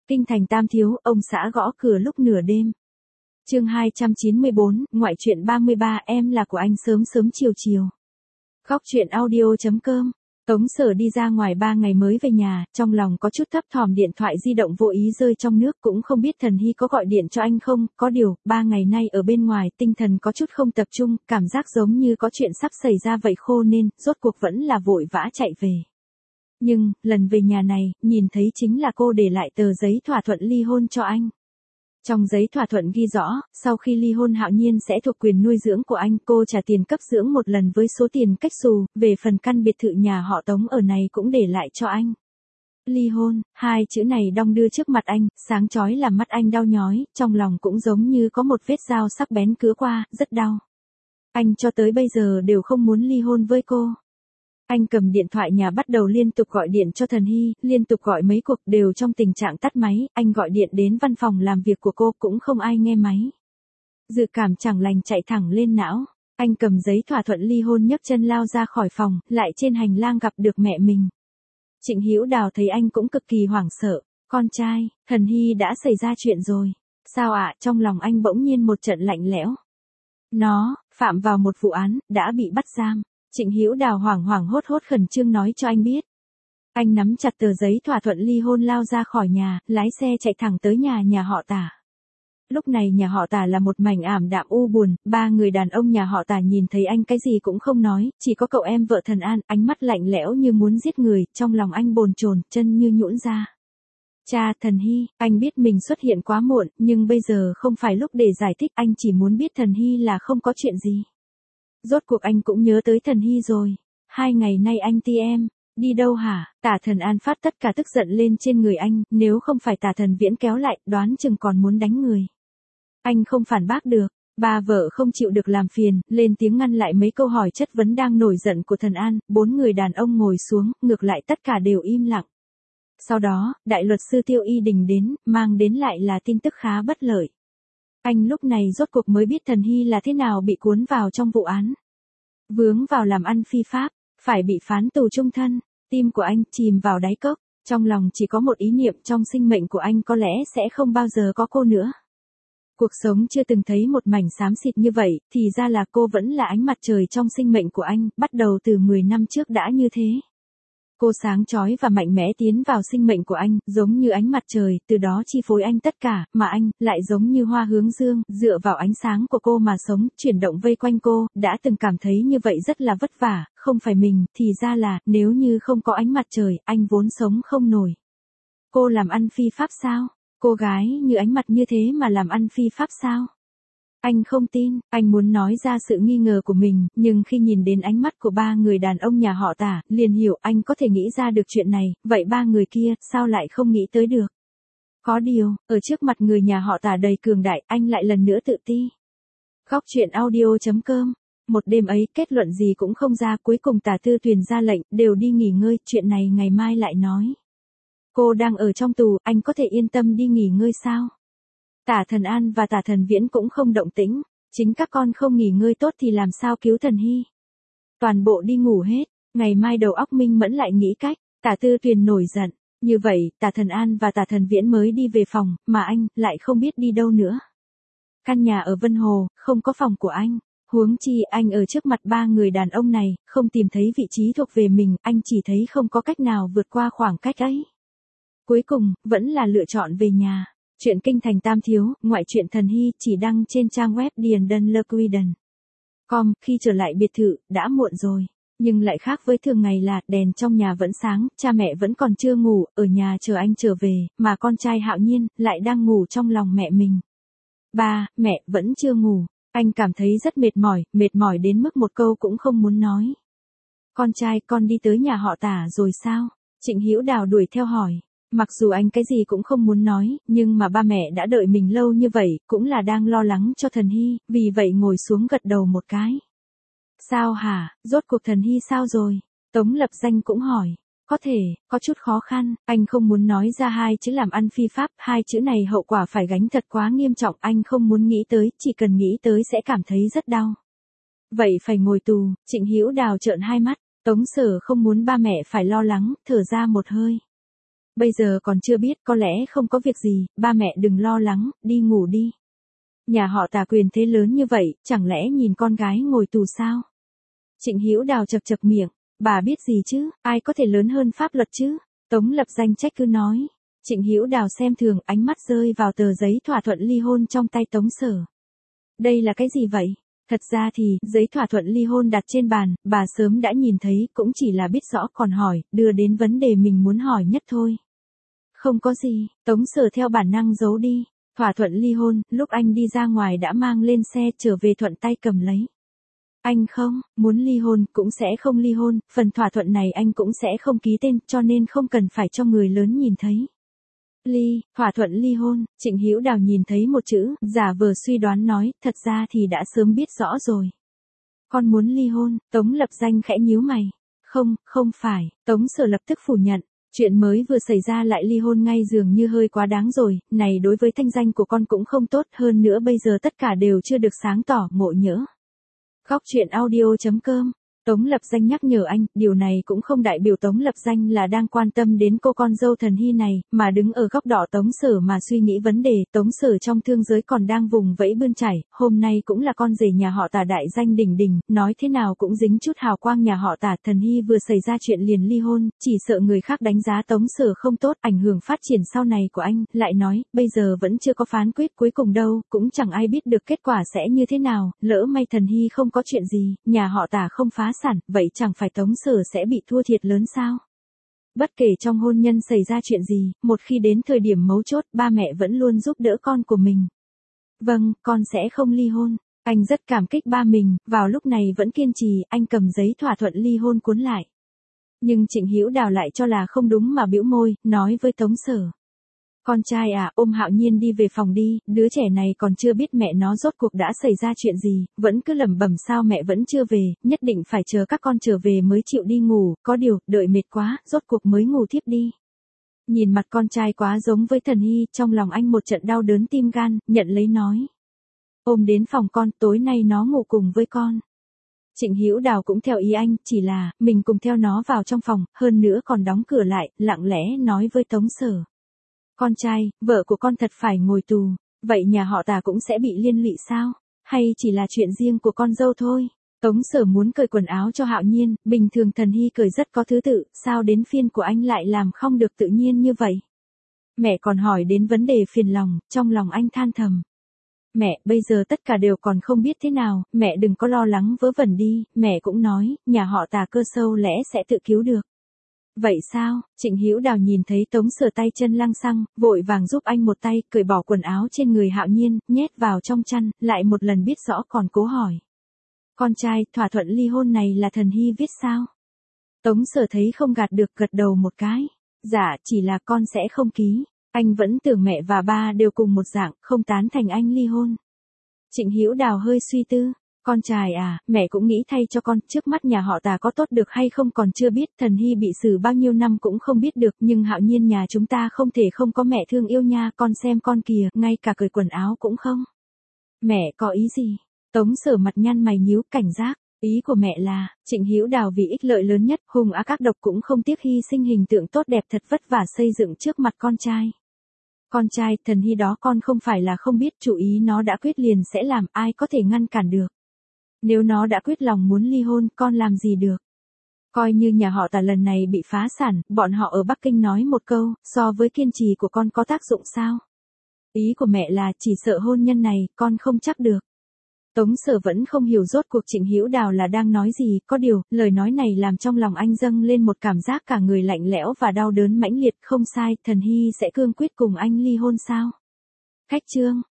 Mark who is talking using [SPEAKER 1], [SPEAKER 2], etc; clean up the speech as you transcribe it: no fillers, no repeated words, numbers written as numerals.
[SPEAKER 1] Kinh thành Tam Thiếu, ông xã gõ cửa lúc nửa đêm. Chương 294, ngoại truyện 33, em là của anh sớm sớm chiều chiều. Góc truyện audio.com. Tống Sở đi ra ngoài 3 ngày mới về nhà, trong lòng có chút thấp thỏm, điện thoại di động vô ý rơi trong nước, cũng không biết Thần Hy có gọi điện cho anh không. Có điều, 3 ngày nay ở bên ngoài tinh thần có chút không tập trung, cảm giác giống như có chuyện sắp xảy ra vậy, khô nên rốt cuộc vẫn là vội vã chạy về. Nhưng, lần về nhà này, nhìn thấy chính là cô để lại tờ giấy thỏa thuận ly hôn cho anh. Trong giấy thỏa thuận ghi rõ, sau khi ly hôn Hạo Nhiên sẽ thuộc quyền nuôi dưỡng của anh, cô trả tiền cấp dưỡng một lần với số tiền cách xù, về phần căn biệt thự nhà họ Tống ở này cũng để lại cho anh. Ly hôn, hai chữ này đong đưa trước mặt anh, sáng chói làm mắt anh đau nhói, trong lòng cũng giống như có một vết dao sắc bén cứa qua, rất đau. Anh cho tới bây giờ đều không muốn ly hôn với cô. Anh cầm điện thoại nhà bắt đầu liên tục gọi điện cho Thần Hy, liên tục gọi mấy cuộc đều trong tình trạng tắt máy, anh gọi điện đến văn phòng làm việc của cô cũng không ai nghe máy. Dự cảm chẳng lành chạy thẳng lên não, anh cầm giấy thỏa thuận ly hôn nhấc chân lao ra khỏi phòng, lại trên hành lang gặp được mẹ mình. Trịnh Hữu Đào thấy anh cũng cực kỳ hoảng sợ, con trai, Thần Hy đã xảy ra chuyện rồi. Sao ạ? Trong lòng anh bỗng nhiên một trận lạnh lẽo. Nó, phạm vào một vụ án, đã bị bắt giam. Trịnh Hữu Đào hoảng hoảng hốt hốt khẩn trương nói cho anh biết. Anh nắm chặt tờ giấy thỏa thuận ly hôn lao ra khỏi nhà, lái xe chạy thẳng tới nhà họ Tả. Lúc này nhà họ Tả là một mảnh ảm đạm u buồn, ba người đàn ông nhà họ Tả nhìn thấy anh cái gì cũng không nói, chỉ có cậu em vợ Thần An, ánh mắt lạnh lẽo như muốn giết người, trong lòng anh bồn chồn, chân như nhũn ra. Cha, Thần Hy, anh biết mình xuất hiện quá muộn, nhưng bây giờ không phải lúc để giải thích, anh chỉ muốn biết Thần Hy là không có chuyện gì. Rốt cuộc anh cũng nhớ tới Thần Hy rồi. 2 ngày nay anh ti em, đi đâu hả? Tả Thần An phát tất cả tức giận lên trên người anh, nếu không phải Tả Thần Viễn kéo lại, đoán chừng còn muốn đánh người. Anh không phản bác được, ba vợ không chịu được làm phiền, lên tiếng ngăn lại mấy câu hỏi chất vấn đang nổi giận của Thần An, 4 người đàn ông ngồi xuống, ngược lại tất cả đều im lặng. Sau đó, đại luật sư Tiêu Y Đình đến, mang đến lại là tin tức khá bất lợi. Anh lúc này rốt cuộc mới biết Thần Hy là thế nào bị cuốn vào trong vụ án. Vướng vào làm ăn phi pháp, phải bị phán tù trung thân, tim của anh chìm vào đáy cốc, trong lòng chỉ có một ý niệm, trong sinh mệnh của anh có lẽ sẽ không bao giờ có cô nữa. Cuộc sống chưa từng thấy một mảnh xám xịt như vậy, thì ra là cô vẫn là ánh mặt trời trong sinh mệnh của anh, bắt đầu từ 10 năm trước đã như thế. Cô sáng chói và mạnh mẽ tiến vào sinh mệnh của anh, giống như ánh mặt trời, từ đó chi phối anh tất cả, mà anh, lại giống như hoa hướng dương, dựa vào ánh sáng của cô mà sống, chuyển động vây quanh cô, đã từng cảm thấy như vậy rất là vất vả, không phải mình, thì ra là, nếu như không có ánh mặt trời, anh vốn sống không nổi. Cô làm ăn phi pháp sao? Cô gái như ánh mặt như thế mà làm ăn phi pháp sao? Anh không tin, anh muốn nói ra sự nghi ngờ của mình, nhưng khi nhìn đến ánh mắt của ba người đàn ông nhà họ Tả, liền hiểu anh có thể nghĩ ra được chuyện này, vậy ba người kia, sao lại không nghĩ tới được? Có điều, ở trước mặt người nhà họ Tả đầy cường đại, anh lại lần nữa tự ti. Góc truyện audio.com. Một đêm ấy, kết luận gì cũng không ra, cuối cùng Tả Tư Tuyền ra lệnh, đều đi nghỉ ngơi, chuyện này ngày mai lại nói. Cô đang ở trong tù, anh có thể yên tâm đi nghỉ ngơi sao? Tả Thần An và Tả Thần Viễn cũng không động tĩnh, chính các con không nghỉ ngơi tốt thì làm sao cứu Thần Hy. Toàn bộ đi ngủ hết, ngày mai đầu óc minh mẫn lại nghĩ cách, Tả Tư Tuyền nổi giận, như vậy, Tả Thần An và Tả Thần Viễn mới đi về phòng, mà anh, lại không biết đi đâu nữa. Căn nhà ở Vân Hồ, không có phòng của anh, huống chi anh ở trước mặt ba người đàn ông này, không tìm thấy vị trí thuộc về mình, anh chỉ thấy không có cách nào vượt qua khoảng cách ấy. Cuối cùng, vẫn là lựa chọn về nhà. Chuyện kinh thành Tam Thiếu, ngoại truyện Thần Hy, chỉ đăng trên trang web diandanlequiden.com, khi trở lại biệt thự, đã muộn rồi. Nhưng lại khác với thường ngày là, đèn trong nhà vẫn sáng, cha mẹ vẫn còn chưa ngủ, ở nhà chờ anh trở về, mà con trai Hạo Nhiên, lại đang ngủ trong lòng mẹ mình. Ba, mẹ, vẫn chưa ngủ. Anh cảm thấy rất mệt mỏi đến mức một câu cũng không muốn nói. Con trai, con đi tới nhà họ Tả rồi sao? Trịnh Hữu Đào đuổi theo hỏi. Mặc dù anh cái gì cũng không muốn nói, nhưng mà ba mẹ đã đợi mình lâu như vậy, cũng là đang lo lắng cho Thần Hy, vì vậy ngồi xuống gật đầu một cái. Sao hả, rốt cuộc Thần Hy sao rồi? Tống Lập Danh cũng hỏi. Có thể, có chút khó khăn, anh không muốn nói ra hai chữ làm ăn phi pháp, hai chữ này hậu quả phải gánh thật quá nghiêm trọng, anh không muốn nghĩ tới, chỉ cần nghĩ tới sẽ cảm thấy rất đau. Vậy phải ngồi tù, Trịnh Hữu Đào trợn hai mắt, Tống Sở không muốn ba mẹ phải lo lắng, thở ra một hơi. Bây giờ còn chưa biết, có lẽ không có việc gì, ba mẹ đừng lo lắng, đi ngủ đi. Nhà họ Tả quyền thế lớn như vậy, chẳng lẽ nhìn con gái ngồi tù sao? Trịnh Hữu Đào chậc chậc miệng, bà biết gì chứ, ai có thể lớn hơn pháp luật chứ? Tống Lập Danh trách cứ nói. Trịnh Hữu Đào xem thường, ánh mắt rơi vào tờ giấy thỏa thuận ly hôn trong tay Tống Sở. Đây là cái gì vậy? Thật ra thì, giấy thỏa thuận ly hôn đặt trên bàn, bà sớm đã nhìn thấy, cũng chỉ là biết rõ còn hỏi, đưa đến vấn đề mình muốn hỏi nhất thôi. Không có gì, Tống Sở theo bản năng giấu đi. Thỏa thuận ly hôn, lúc anh đi ra ngoài đã mang lên xe trở về thuận tay cầm lấy. Anh không, muốn ly hôn cũng sẽ không ly hôn, phần thỏa thuận này anh cũng sẽ không ký tên, cho nên không cần phải cho người lớn nhìn thấy. Thỏa thuận ly hôn, Trịnh Hữu Đào nhìn thấy một chữ, giả vờ suy đoán nói, thật ra thì đã sớm biết rõ rồi. Con muốn ly hôn, Tống Lập Danh khẽ nhíu mày. Không phải, Tống Sở lập tức phủ nhận. Chuyện mới vừa xảy ra lại ly hôn ngay dường như hơi quá đáng rồi, này đối với thanh danh của con cũng không tốt, hơn nữa bây giờ tất cả đều chưa được sáng tỏ, ngộ nhỡ. Góc truyện audio.com. Tống Lập Danh nhắc nhở anh, điều này cũng không đại biểu Tống Lập Danh là đang quan tâm đến cô con dâu Thần Hy này, mà đứng ở góc độ Tống Sở mà suy nghĩ vấn đề, Tống Sở trong thương giới còn đang vùng vẫy bươn chải, hôm nay cũng là con rể nhà họ Tả đại danh đỉnh đỉnh, nói thế nào cũng dính chút hào quang nhà họ Tả. Thần Hy vừa xảy ra chuyện liền ly hôn, chỉ sợ người khác đánh giá Tống Sở không tốt, ảnh hưởng phát triển sau này của anh, lại nói, bây giờ vẫn chưa có phán quyết cuối cùng đâu, cũng chẳng ai biết được kết quả sẽ như thế nào, lỡ may Thần Hy không có chuyện gì, nhà họ Tả không phá sản, vậy chẳng phải Tống Sở sẽ bị thua thiệt lớn sao? Bất kể trong hôn nhân xảy ra chuyện gì, một khi đến thời điểm mấu chốt, ba mẹ vẫn luôn giúp đỡ con của mình. Vâng, con sẽ không ly hôn. Anh rất cảm kích ba mình, vào lúc này vẫn kiên trì, anh cầm giấy thỏa thuận ly hôn cuốn lại. Nhưng Trịnh Hữu Đào lại cho là không đúng mà bĩu môi, nói với Tống Sở. Con trai à, ôm Hạo Nhiên đi về phòng đi, đứa trẻ này còn chưa biết mẹ nó rốt cuộc đã xảy ra chuyện gì, vẫn cứ lẩm bẩm sao mẹ vẫn chưa về, nhất định phải chờ các con trở về mới chịu đi ngủ, có điều, đợi mệt quá, rốt cuộc mới ngủ thiếp đi. Nhìn mặt con trai quá giống với Thần Hy, trong lòng anh một trận đau đớn tim gan, nhận lấy nói. Ôm đến phòng con, tối nay nó ngủ cùng với con. Trịnh Hữu Đào cũng theo ý anh, chỉ là, mình cùng theo nó vào trong phòng, hơn nữa còn đóng cửa lại, lặng lẽ nói với Tống Sở. Con trai, vợ của con thật phải ngồi tù, vậy nhà họ Tả cũng sẽ bị liên lụy sao? Hay chỉ là chuyện riêng của con dâu thôi? Tống Sở muốn cởi quần áo cho Hạo Nhiên, bình thường Thần Hy cởi rất có thứ tự, sao đến phiên của anh lại làm không được tự nhiên như vậy? Mẹ còn hỏi đến vấn đề phiền lòng, trong lòng anh than thầm. Mẹ, bây giờ tất cả đều còn không biết thế nào, mẹ đừng có lo lắng vớ vẩn đi, mẹ cũng nói, nhà họ Tả cơ sâu lẽ sẽ tự cứu được. Vậy sao? Trịnh Hữu Đào nhìn thấy Tống Sở tay chân lăng xăng, vội vàng giúp anh một tay, cởi bỏ quần áo trên người Hạo Nhiên, nhét vào trong chăn, lại một lần biết rõ còn cố hỏi. Con trai, thỏa thuận ly hôn này là Thần Hy viết sao? Tống Sở thấy không gạt được, gật đầu một cái. Dạ, chỉ là con sẽ không ký. Anh vẫn tưởng mẹ và ba đều cùng một dạng, không tán thành anh ly hôn. Trịnh Hữu Đào hơi suy tư. Con trai à, mẹ cũng nghĩ thay cho con, trước mắt nhà họ Tả có tốt được hay không còn chưa biết, Thần Hy bị xử bao nhiêu năm cũng không biết được, nhưng Hạo Nhiên nhà chúng ta không thể không có mẹ thương yêu nha, con xem con kìa, ngay cả cởi quần áo cũng không. Mẹ có ý gì? Tống Sở mặt nhăn mày nhíu, cảnh giác. Ý của mẹ là, Trịnh Hữu Đào vì ích lợi lớn nhất, hung ác ác độc cũng không tiếc hy sinh hình tượng tốt đẹp thật vất vả xây dựng trước mặt con trai. Con trai, Thần Hy đó con không phải là không biết, chủ ý nó đã quyết liền sẽ làm, ai có thể ngăn cản được. Nếu nó đã quyết lòng muốn ly hôn, con làm gì được? Coi như nhà họ Tả lần này bị phá sản, bọn họ ở Bắc Kinh nói một câu, so với kiên trì của con có tác dụng sao? Ý của mẹ là chỉ sợ hôn nhân này, con không chắc được. Tống Sở vẫn không hiểu rốt cuộc Trịnh Hữu Đào là đang nói gì, có điều, lời nói này làm trong lòng anh dâng lên một cảm giác cả người lạnh lẽo và đau đớn mãnh liệt, không sai, Thần Hy sẽ cương quyết cùng anh ly hôn sao? Khách chương.